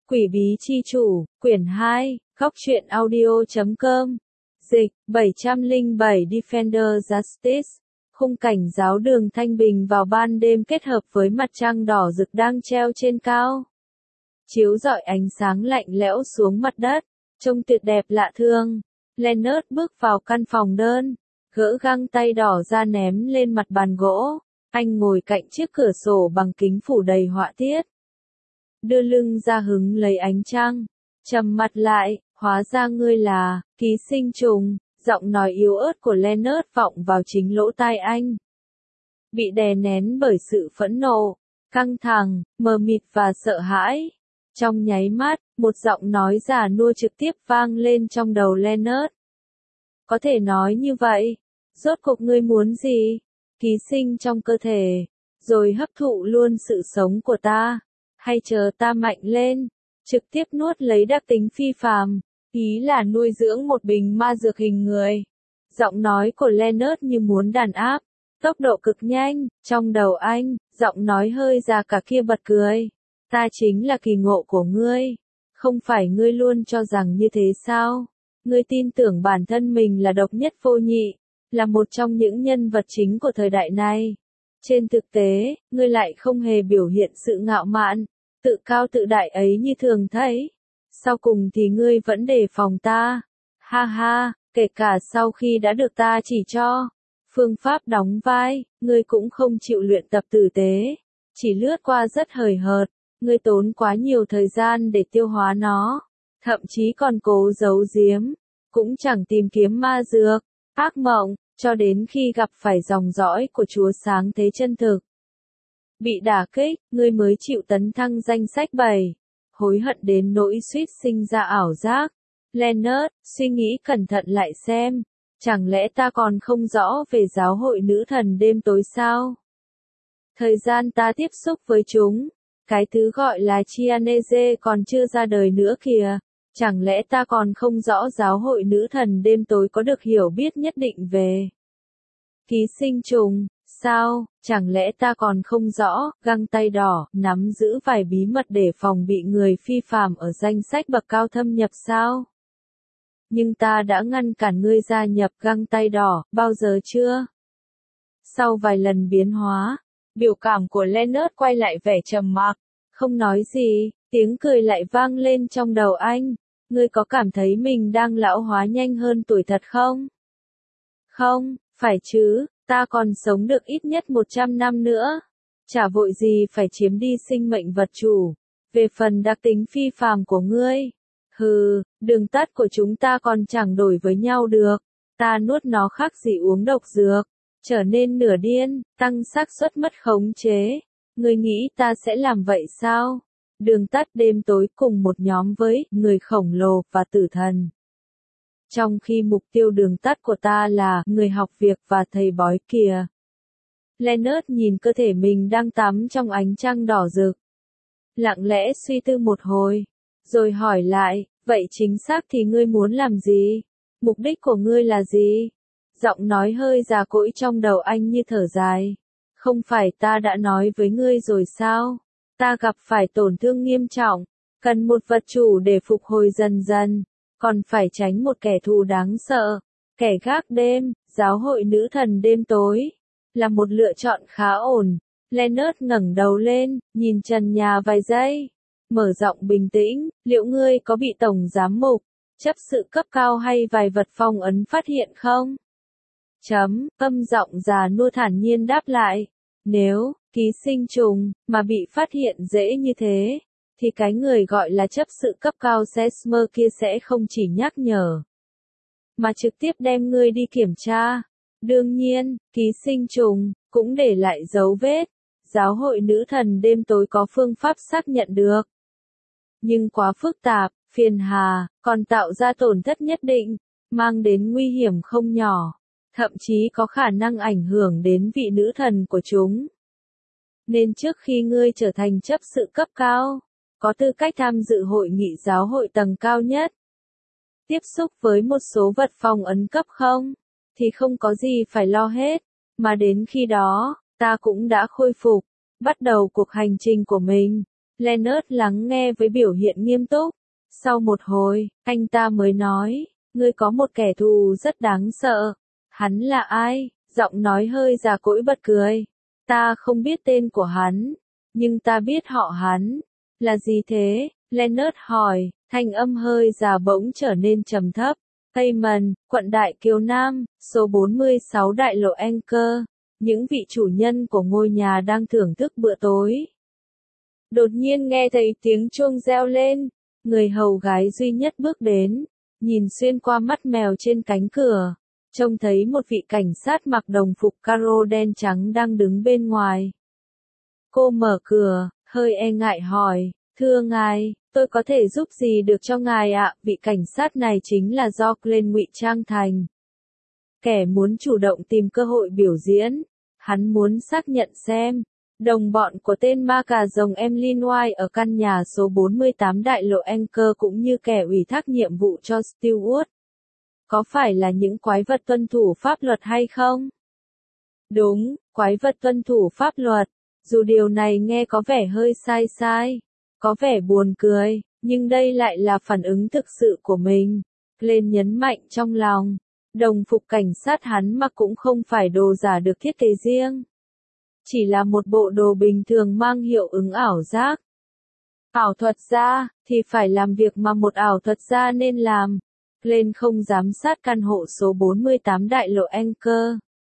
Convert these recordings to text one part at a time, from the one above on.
Quỷ bí chi chủ, quyển 2, góc truyện audio.com. Dịch, 707 Defender Justice. Khung cảnh giáo đường Thanh Bình vào ban đêm kết hợp với mặt trăng đỏ rực đang treo trên cao. Chiếu rọi ánh sáng lạnh lẽo xuống mặt đất, trông tuyệt đẹp lạ thương. Leonard bước vào căn phòng đơn, gỡ găng tay đỏ ra ném lên mặt bàn gỗ. Anh ngồi cạnh chiếc cửa sổ bằng kính phủ đầy họa tiết. Đưa lưng ra hứng lấy ánh trăng, trầm mặt lại, hóa ra ngươi là ký sinh trùng. Giọng nói yếu ớt của Leonard vọng vào chính lỗ tai anh. Bị đè nén bởi sự phẫn nộ, căng thẳng, mờ mịt và sợ hãi. Trong nháy mắt, một giọng nói già nua trực tiếp vang lên trong đầu Leonard. Có thể nói như vậy, rốt cuộc ngươi muốn gì? Ký sinh trong cơ thể, rồi hấp thụ luôn sự sống của ta, hay chờ ta mạnh lên, trực tiếp nuốt lấy đặc tính phi phàm, ý là nuôi dưỡng một bình ma dược hình người. Giọng nói của Leonard như muốn đàn áp, tốc độ cực nhanh, trong đầu anh, giọng nói hơi già cả kia bật cười. Ta chính là kỳ ngộ của ngươi, không phải ngươi luôn cho rằng như thế sao? Ngươi tin tưởng bản thân mình là độc nhất vô nhị, là một trong những nhân vật chính của thời đại này. Trên thực tế, ngươi lại không hề biểu hiện sự ngạo mạn, tự cao tự đại ấy như thường thấy. Sau cùng thì ngươi vẫn đề phòng ta. Ha ha, kể cả sau khi đã được ta chỉ cho phương pháp đóng vai, ngươi cũng không chịu luyện tập tử tế, chỉ lướt qua rất hời hợt. Ngươi tốn quá nhiều thời gian để tiêu hóa nó, thậm chí còn cố giấu giếm, cũng chẳng tìm kiếm ma dược, ác mộng, cho đến khi gặp phải dòng dõi của Chúa sáng thế chân thực. Bị đả kích, ngươi mới chịu tấn thăng danh sách 7, hối hận đến nỗi suýt sinh ra ảo giác. Leonard, suy nghĩ cẩn thận lại xem, chẳng lẽ ta còn không rõ về giáo hội nữ thần đêm tối sao? Thời gian ta tiếp xúc với chúng, cái thứ gọi là Chianese còn chưa ra đời nữa kìa, chẳng lẽ ta còn không rõ giáo hội nữ thần đêm tối có được hiểu biết nhất định về ký sinh trùng, sao, chẳng lẽ ta còn không rõ, găng tay đỏ, nắm giữ vài bí mật để phòng bị người phi phàm ở danh sách bậc cao thâm nhập sao? Nhưng ta đã ngăn cản ngươi gia nhập găng tay đỏ, bao giờ chưa? Sau vài lần biến hóa, biểu cảm của Leonard quay lại vẻ trầm mặc, không nói gì, tiếng cười lại vang lên trong đầu anh. Ngươi có cảm thấy mình đang lão hóa nhanh hơn tuổi thật không? Không, phải chứ, ta còn sống được ít nhất 100 năm nữa. Chả vội gì phải chiếm đi sinh mệnh vật chủ. Về phần đặc tính phi phàm của ngươi, đường tắt của chúng ta còn chẳng đổi với nhau được. Ta nuốt nó khác gì uống độc dược, trở nên nửa điên, tăng xác suất mất khống chế. Ngươi nghĩ ta sẽ làm vậy sao? Đường tắt đêm tối cùng một nhóm với người khổng lồ và tử thần. Trong khi mục tiêu đường tắt của ta là người học việc và thầy bói kìa. Leonard nhìn cơ thể mình đang tắm trong ánh trăng đỏ rực. Lặng lẽ suy tư một hồi, rồi hỏi lại, vậy chính xác thì ngươi muốn làm gì? Mục đích của ngươi là gì? Giọng nói hơi già cỗi trong đầu anh như thở dài. Không phải ta đã nói với ngươi rồi sao? Ta gặp phải tổn thương nghiêm trọng, cần một vật chủ để phục hồi dần dần, còn phải tránh một kẻ thù đáng sợ, kẻ gác đêm, giáo hội nữ thần đêm tối, là một lựa chọn khá ổn. Leonard ngẩng đầu lên, nhìn trần nhà vài giây, mở giọng bình tĩnh, liệu ngươi có bị tổng giám mục, chấp sự cấp cao hay vài vật phong ấn phát hiện không? Âm giọng già nua thản nhiên đáp lại. Nếu ký sinh trùng mà bị phát hiện dễ như thế, thì cái người gọi là chấp sự cấp cao Sesmer kia sẽ không chỉ nhắc nhở, mà trực tiếp đem ngươi đi kiểm tra. Đương nhiên, ký sinh trùng cũng để lại dấu vết. Giáo hội nữ thần đêm tối có phương pháp xác nhận được, nhưng quá phức tạp, phiền hà, còn tạo ra tổn thất nhất định, mang đến nguy hiểm không nhỏ. Thậm chí có khả năng ảnh hưởng đến vị nữ thần của chúng. Nên trước khi ngươi trở thành chấp sự cấp cao, có tư cách tham dự hội nghị giáo hội tầng cao nhất, tiếp xúc với một số vật phong ấn cấp không, thì không có gì phải lo hết, mà đến khi đó, ta cũng đã khôi phục, bắt đầu cuộc hành trình của mình. Leonard lắng nghe với biểu hiện nghiêm túc. Sau một hồi, anh ta mới nói, ngươi có một kẻ thù rất đáng sợ. Hắn là ai? Giọng nói hơi già cỗi bật cười. Ta không biết tên của hắn, nhưng ta biết họ hắn. Là gì thế? Leonard hỏi, thanh âm hơi già bỗng trở nên trầm thấp. Tayman, quận Đại Kiều Nam, số 46 đại lộ Anchor. Những vị chủ nhân của ngôi nhà đang thưởng thức bữa tối. Đột nhiên nghe thấy tiếng chuông reo lên. Người hầu gái duy nhất bước đến, nhìn xuyên qua mắt mèo trên cánh cửa, trông thấy một vị cảnh sát mặc đồng phục caro đen trắng đang đứng bên ngoài. Cô mở cửa, hơi e ngại hỏi, thưa ngài, tôi có thể giúp gì được cho ngài ạ? Vị cảnh sát này chính là do Glenn ngụy trang thành. Kẻ muốn chủ động tìm cơ hội biểu diễn. Hắn muốn xác nhận xem đồng bọn của tên ma cà rồng Emlyn White ở căn nhà số 48 đại lộ Anchor cũng như kẻ ủy thác nhiệm vụ cho Stewart. Có phải là những quái vật tuân thủ pháp luật hay không? Đúng, quái vật tuân thủ pháp luật. Dù điều này nghe có vẻ hơi sai, có vẻ buồn cười, nhưng đây lại là phản ứng thực sự của mình. Glenn nhấn mạnh trong lòng. Đồng phục cảnh sát hắn mặc cũng không phải đồ giả được thiết kế riêng. Chỉ là một bộ đồ bình thường mang hiệu ứng ảo giác. Ảo thuật gia, thì phải làm việc mà một ảo thuật gia nên làm. Glenn không giám sát căn hộ số 48 đại lộ Anchor.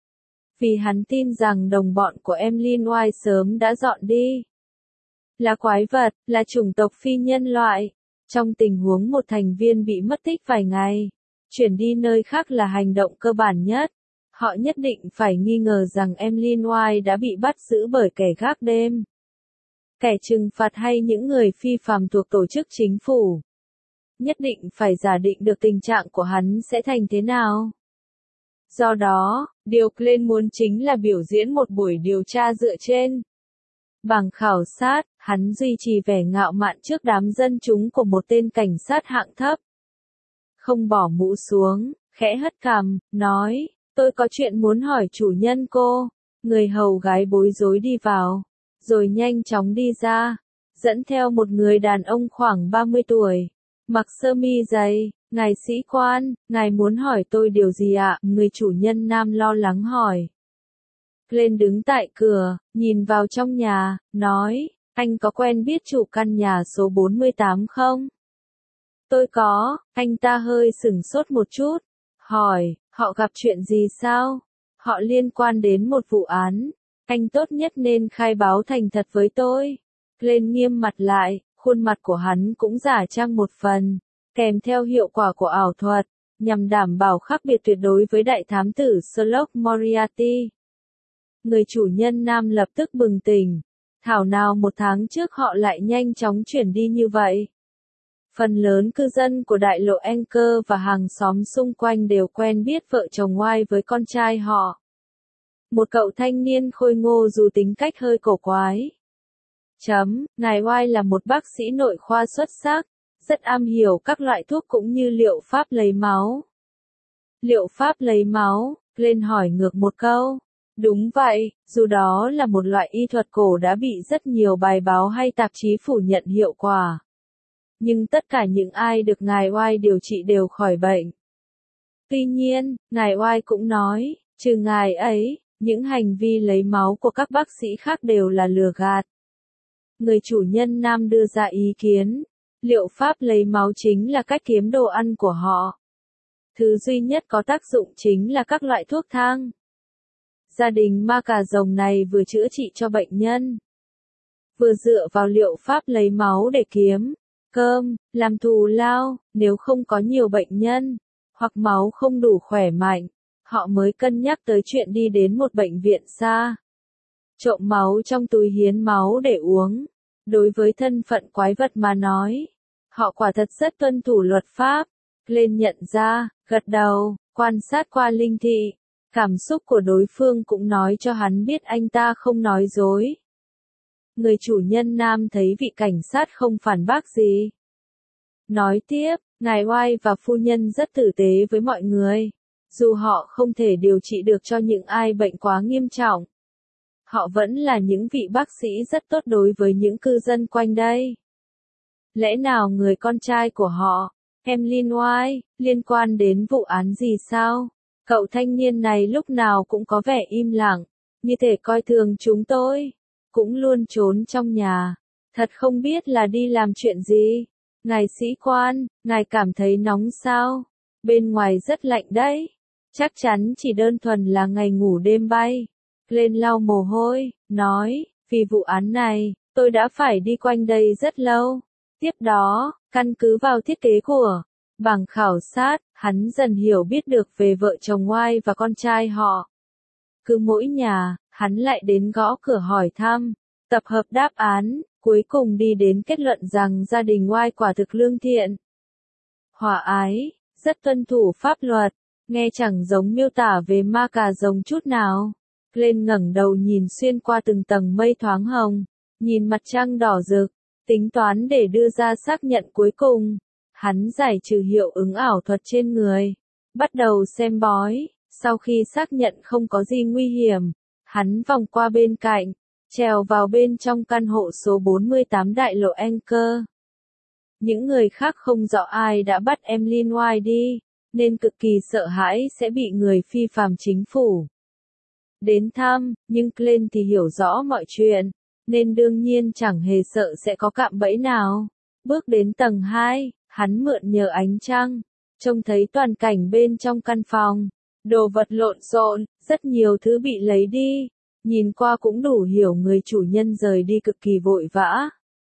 Vì hắn tin rằng đồng bọn của Emlyn White sớm đã dọn đi. Là quái vật, là chủng tộc phi nhân loại. Trong tình huống một thành viên bị mất tích vài ngày, chuyển đi nơi khác là hành động cơ bản nhất. Họ nhất định phải nghi ngờ rằng Emlyn White đã bị bắt giữ bởi kẻ gác đêm, kẻ trừng phạt hay những người phi phàm thuộc tổ chức chính phủ. Nhất định phải giả định được tình trạng của hắn sẽ thành thế nào. Do đó, điều Glenn muốn chính là biểu diễn một buổi điều tra dựa trên bảng khảo sát. Hắn duy trì vẻ ngạo mạn trước đám dân chúng của một tên cảnh sát hạng thấp. Không bỏ mũ xuống, khẽ hất cằm, nói, tôi có chuyện muốn hỏi chủ nhân cô. Người hầu gái bối rối đi vào, rồi nhanh chóng đi ra, dẫn theo một người đàn ông khoảng 30 tuổi, mặc sơ mi dày. Ngài sĩ quan, ngài muốn hỏi tôi điều gì ạ? Người chủ nhân nam lo lắng hỏi. Glenn đứng tại cửa, nhìn vào trong nhà, nói, anh có quen biết chủ căn nhà số 48 không? Tôi có. Anh ta hơi sửng sốt một chút, hỏi, họ gặp chuyện gì sao? Họ liên quan đến một vụ án. Anh tốt nhất nên khai báo thành thật với tôi. Glenn nghiêm mặt lại, khuôn mặt của hắn cũng giả trang một phần, kèm theo hiệu quả của ảo thuật, nhằm đảm bảo khác biệt tuyệt đối với đại thám tử Sherlock Moriarty. Người chủ nhân nam lập tức bừng tỉnh. Thảo nào một tháng trước họ lại nhanh chóng chuyển đi như vậy. Phần lớn cư dân của đại lộ Anchor và hàng xóm xung quanh đều quen biết vợ chồng White với con trai họ. Một cậu thanh niên khôi ngô dù tính cách hơi cổ quái. Ngài White là một bác sĩ nội khoa xuất sắc, rất am hiểu các loại thuốc cũng như liệu pháp lấy máu. Liệu pháp lấy máu? Glenn hỏi ngược một câu. Đúng vậy, dù đó là một loại y thuật cổ đã bị rất nhiều bài báo hay tạp chí phủ nhận hiệu quả. Nhưng tất cả những ai được ngài White điều trị đều khỏi bệnh. Tuy nhiên, ngài White cũng nói, trừ ngài ấy, những hành vi lấy máu của các bác sĩ khác đều là lừa gạt. Người chủ nhân nam đưa ra ý kiến, liệu pháp lấy máu chính là cách kiếm đồ ăn của họ. Thứ duy nhất có tác dụng chính là các loại thuốc thang. Gia đình ma cà rồng này vừa chữa trị cho bệnh nhân, vừa dựa vào liệu pháp lấy máu để kiếm cơm, làm thù lao. Nếu không có nhiều bệnh nhân, hoặc máu không đủ khỏe mạnh, họ mới cân nhắc tới chuyện đi đến một bệnh viện xa, trộm máu trong túi hiến máu để uống. Đối với thân phận quái vật mà nói, họ quả thật rất tuân thủ luật pháp. Glenn nhận ra, gật đầu, quan sát qua linh thị. Cảm xúc của đối phương cũng nói cho hắn biết anh ta không nói dối. Người chủ nhân nam thấy vị cảnh sát không phản bác gì. Nói tiếp, ngài White và phu nhân rất tử tế với mọi người. Dù họ không thể điều trị được cho những ai bệnh quá nghiêm trọng, Họ vẫn là những vị bác sĩ rất tốt đối với những cư dân quanh đây. Lẽ nào người con trai của họ, Emlyn White, liên quan đến vụ án gì sao? Cậu thanh niên này lúc nào cũng có vẻ im lặng, như thể coi thường chúng tôi. Cũng luôn trốn trong nhà. Thật không biết là đi làm chuyện gì. Ngài sĩ quan, ngài cảm thấy nóng sao? Bên ngoài rất lạnh đấy. Chắc chắn chỉ đơn thuần là ngày ngủ đêm bay. Glenn lau mồ hôi, nói, vì vụ án này, tôi đã phải đi quanh đây rất lâu. Tiếp đó, căn cứ vào thiết kế của bảng khảo sát, hắn dần hiểu biết được về vợ chồng White và con trai họ. Cứ mỗi nhà, hắn lại đến gõ cửa hỏi thăm, tập hợp đáp án, cuối cùng đi đến kết luận rằng gia đình White quả thực lương thiện, hòa ái, rất tuân thủ pháp luật, nghe chẳng giống miêu tả về ma cà rồng chút nào. Glenn ngẩng đầu nhìn xuyên qua từng tầng mây thoáng hồng, nhìn mặt trăng đỏ rực, tính toán để đưa ra xác nhận cuối cùng. Hắn giải trừ hiệu ứng ảo thuật trên người, bắt đầu xem bói. Sau khi xác nhận không có gì nguy hiểm, hắn vòng qua bên cạnh, trèo vào bên trong căn hộ số 48 đại lộ Anchor. Những người khác không rõ ai đã bắt Emlyn White đi, nên cực kỳ sợ hãi sẽ bị người phi phàm chính phủ đến thăm, nhưng Glenn thì hiểu rõ mọi chuyện, nên đương nhiên chẳng hề sợ sẽ có cạm bẫy nào. Bước đến tầng 2, hắn mượn nhờ ánh trăng, trông thấy toàn cảnh bên trong căn phòng. Đồ vật lộn xộn, rất nhiều thứ bị lấy đi, nhìn qua cũng đủ hiểu người chủ nhân rời đi cực kỳ vội vã.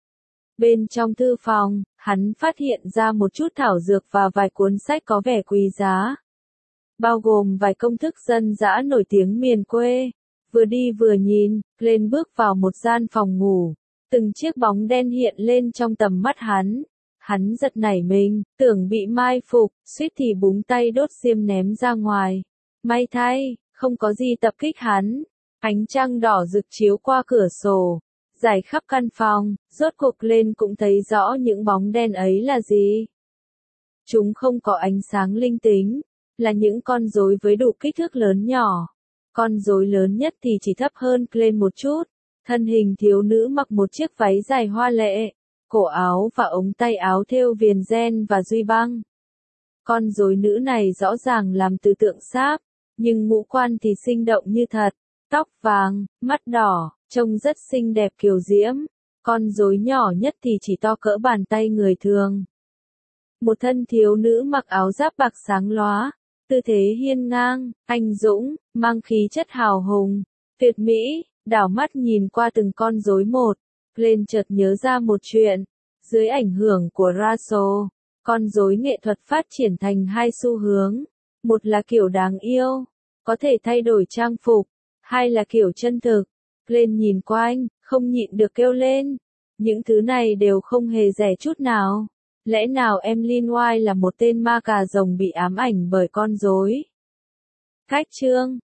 Bên trong thư phòng, hắn phát hiện ra một chút thảo dược và vài cuốn sách có vẻ quý giá, bao gồm vài công thức dân dã nổi tiếng miền quê. Vừa đi vừa nhìn, Glenn bước vào một gian phòng ngủ, từng chiếc bóng đen hiện lên trong tầm mắt hắn. Hắn giật nảy mình, tưởng bị mai phục, suýt thì búng tay đốt diêm ném ra ngoài. May thay, không có gì tập kích hắn. Ánh trăng đỏ rực chiếu qua cửa sổ, rải khắp căn phòng, rốt cuộc lên cũng thấy rõ những bóng đen ấy là gì. Chúng không có ánh sáng linh tính, là những con rối với đủ kích thước lớn nhỏ. Con rối lớn nhất thì chỉ thấp hơn Glenn một chút, thân hình thiếu nữ mặc một chiếc váy dài hoa lệ, cổ áo và ống tay áo thêu viền ren và duy băng. Con rối nữ này rõ ràng làm từ tượng sáp, nhưng ngũ quan thì sinh động như thật, tóc vàng, mắt đỏ, trông rất xinh đẹp kiều diễm. Con rối nhỏ nhất thì chỉ to cỡ bàn tay người thường. Một thân thiếu nữ mặc áo giáp bạc sáng lóa, tư thế hiên ngang, anh dũng, mang khí chất hào hùng, tuyệt mỹ. Đảo mắt nhìn qua từng con rối một, Glenn chợt nhớ ra một chuyện. Dưới ảnh hưởng của Russell, con rối nghệ thuật phát triển thành hai xu hướng. Một là kiểu đáng yêu, có thể thay đổi trang phục, hai là kiểu chân thực. Glenn nhìn quanh, không nhịn được kêu lên. Những thứ này đều không hề rẻ chút nào. Lẽ nào Emlyn White là một tên ma cà rồng bị ám ảnh bởi con rối? Cách chương